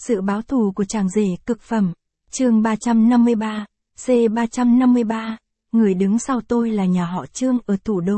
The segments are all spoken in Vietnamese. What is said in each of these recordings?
Sự báo thù của chàng rể cực phẩm. Chương 353, C353, người đứng sau tôi là nhà họ Trương ở thủ đô.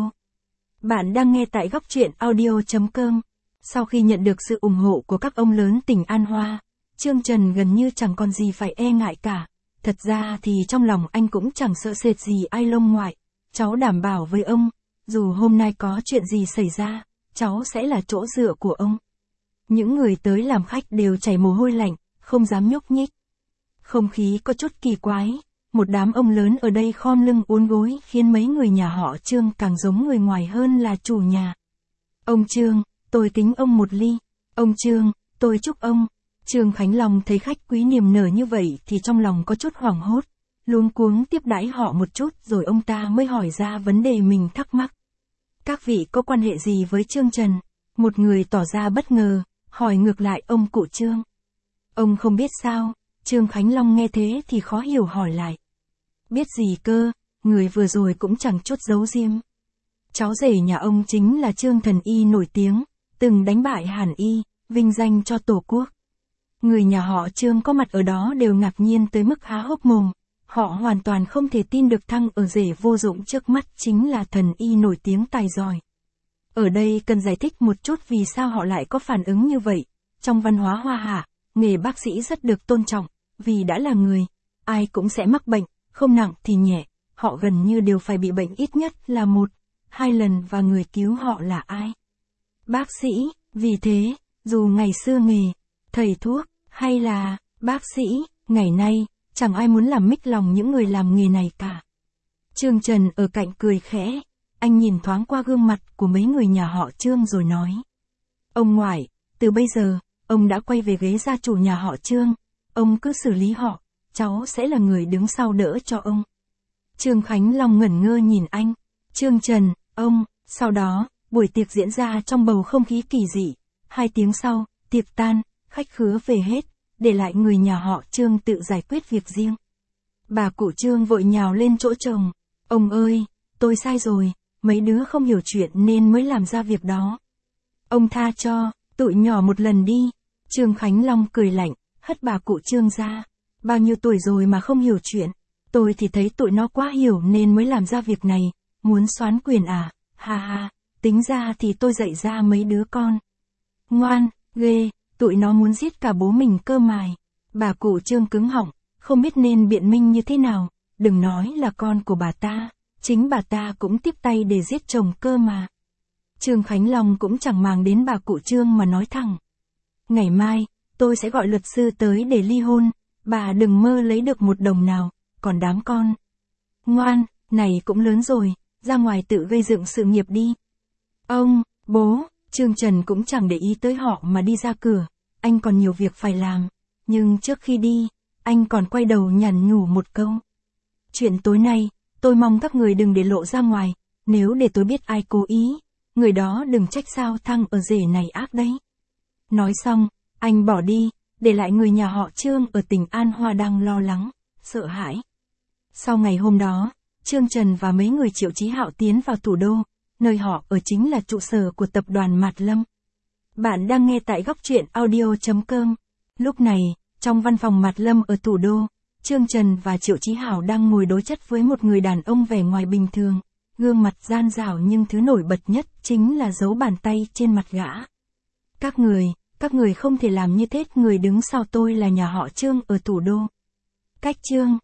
Bạn đang nghe tại góc truyện audio.com. Sau khi nhận được sự ủng hộ của các ông lớn tỉnh An Hoa, Trương Trần gần như chẳng còn gì phải e ngại cả. Thật ra thì trong lòng anh cũng chẳng sợ sệt gì ai lông ngoại. Cháu đảm bảo với ông, dù hôm nay có chuyện gì xảy ra, cháu sẽ là chỗ dựa của ông. Những người tới làm khách đều chảy mồ hôi lạnh, không dám nhúc nhích. Không khí có chút kỳ quái, một đám ông lớn ở đây khom lưng uốn gối khiến mấy người nhà họ Trương càng giống người ngoài hơn là chủ nhà. Ông Trương, tôi kính ông một ly. Ông Trương, tôi chúc ông. Trương Khánh Long thấy khách quý niềm nở như vậy thì trong lòng có chút hoảng hốt, luống cuống tiếp đãi họ một chút rồi ông ta mới hỏi ra vấn đề mình thắc mắc. Các vị có quan hệ gì với Trương Trần? Một người tỏ ra bất ngờ, hỏi ngược lại ông cụ Trương. Ông không biết sao? Trương Khánh Long nghe thế thì khó hiểu hỏi lại. Biết gì cơ, người vừa rồi cũng chẳng chút giấu diêm. Cháu rể nhà ông chính là Trương Thần Y nổi tiếng, từng đánh bại Hàn Y, vinh danh cho Tổ quốc. Người nhà họ Trương có mặt ở đó đều ngạc nhiên tới mức há hốc mồm. Họ hoàn toàn không thể tin được thằng ở rể vô dụng trước mắt chính là thần y nổi tiếng tài giỏi. Ở đây cần giải thích một chút vì sao họ lại có phản ứng như vậy. Trong văn hóa Hoa Hạ, nghề bác sĩ rất được tôn trọng, vì đã là người, ai cũng sẽ mắc bệnh, không nặng thì nhẹ, họ gần như đều phải bị bệnh ít nhất là 1-2 lần và người cứu họ là ai? Bác sĩ, vì thế, dù ngày xưa nghề, thầy thuốc, hay là bác sĩ, ngày nay, chẳng ai muốn làm mích lòng những người làm nghề này cả. Trương Trần ở cạnh cười khẽ, anh nhìn thoáng qua gương mặt của mấy người nhà họ Trương rồi nói. Ông ngoại, từ bây giờ, ông đã quay về ghế gia chủ nhà họ Trương, ông cứ xử lý họ, cháu sẽ là người đứng sau đỡ cho ông. Trương Khánh Long ngẩn ngơ nhìn anh. Trương Trần, ông, sau đó, buổi tiệc diễn ra trong bầu không khí kỳ dị. 2 tiếng sau, tiệc tan, khách khứa về hết, để lại người nhà họ Trương tự giải quyết việc riêng. Bà cụ Trương vội nhào lên chỗ chồng. Ông ơi, tôi sai rồi, mấy đứa không hiểu chuyện nên mới làm ra việc đó. Ông tha cho, tụi nhỏ một lần đi. Trương Khánh Long cười lạnh, hất bà cụ Trương ra. Bao nhiêu tuổi rồi mà không hiểu chuyện. Tôi thì thấy tụi nó quá hiểu nên mới làm ra việc này. Muốn soán quyền à? Ha ha, tính ra thì tôi dạy ra mấy đứa con. Ngoan, ghê, tụi nó muốn giết cả bố mình cơ mài. Bà cụ Trương cứng họng, không biết nên biện minh như thế nào. Đừng nói là con của bà ta, chính bà ta cũng tiếp tay để giết chồng cơ mà. Trương Khánh Long cũng chẳng màng đến bà cụ Trương mà nói thẳng. Ngày mai, tôi sẽ gọi luật sư tới để ly hôn, bà đừng mơ lấy được một đồng nào, còn đám con. Ngoan, này cũng lớn rồi, ra ngoài tự gây dựng sự nghiệp đi. Ông, bố, Trương Trần cũng chẳng để ý tới họ mà đi ra cửa, anh còn nhiều việc phải làm. Nhưng trước khi đi, anh còn quay đầu nhắn nhủ một câu. Chuyện tối nay, tôi mong các người đừng để lộ ra ngoài, nếu để tôi biết ai cố ý, người đó đừng trách sao thằng ở rể này ác đấy. Nói xong, anh bỏ đi, để lại người nhà họ Trương ở tỉnh An Hoa đang lo lắng, sợ hãi. Sau ngày hôm đó, Trương Trần và mấy người Triệu Chí Hạo tiến vào thủ đô, nơi họ ở chính là trụ sở của tập đoàn Mạt Lâm. Bạn đang nghe tại góc truyện audio.com. Lúc này, trong văn phòng Mạt Lâm ở thủ đô, Trương Trần và Triệu Chí Hảo đang ngồi đối chất với một người đàn ông vẻ ngoài bình thường, gương mặt gian dảo nhưng thứ nổi bật nhất chính là dấu bàn tay trên mặt gã. Các người không thể làm như thế, người đứng sau tôi là nhà họ Trương ở thủ đô. Cách Trương,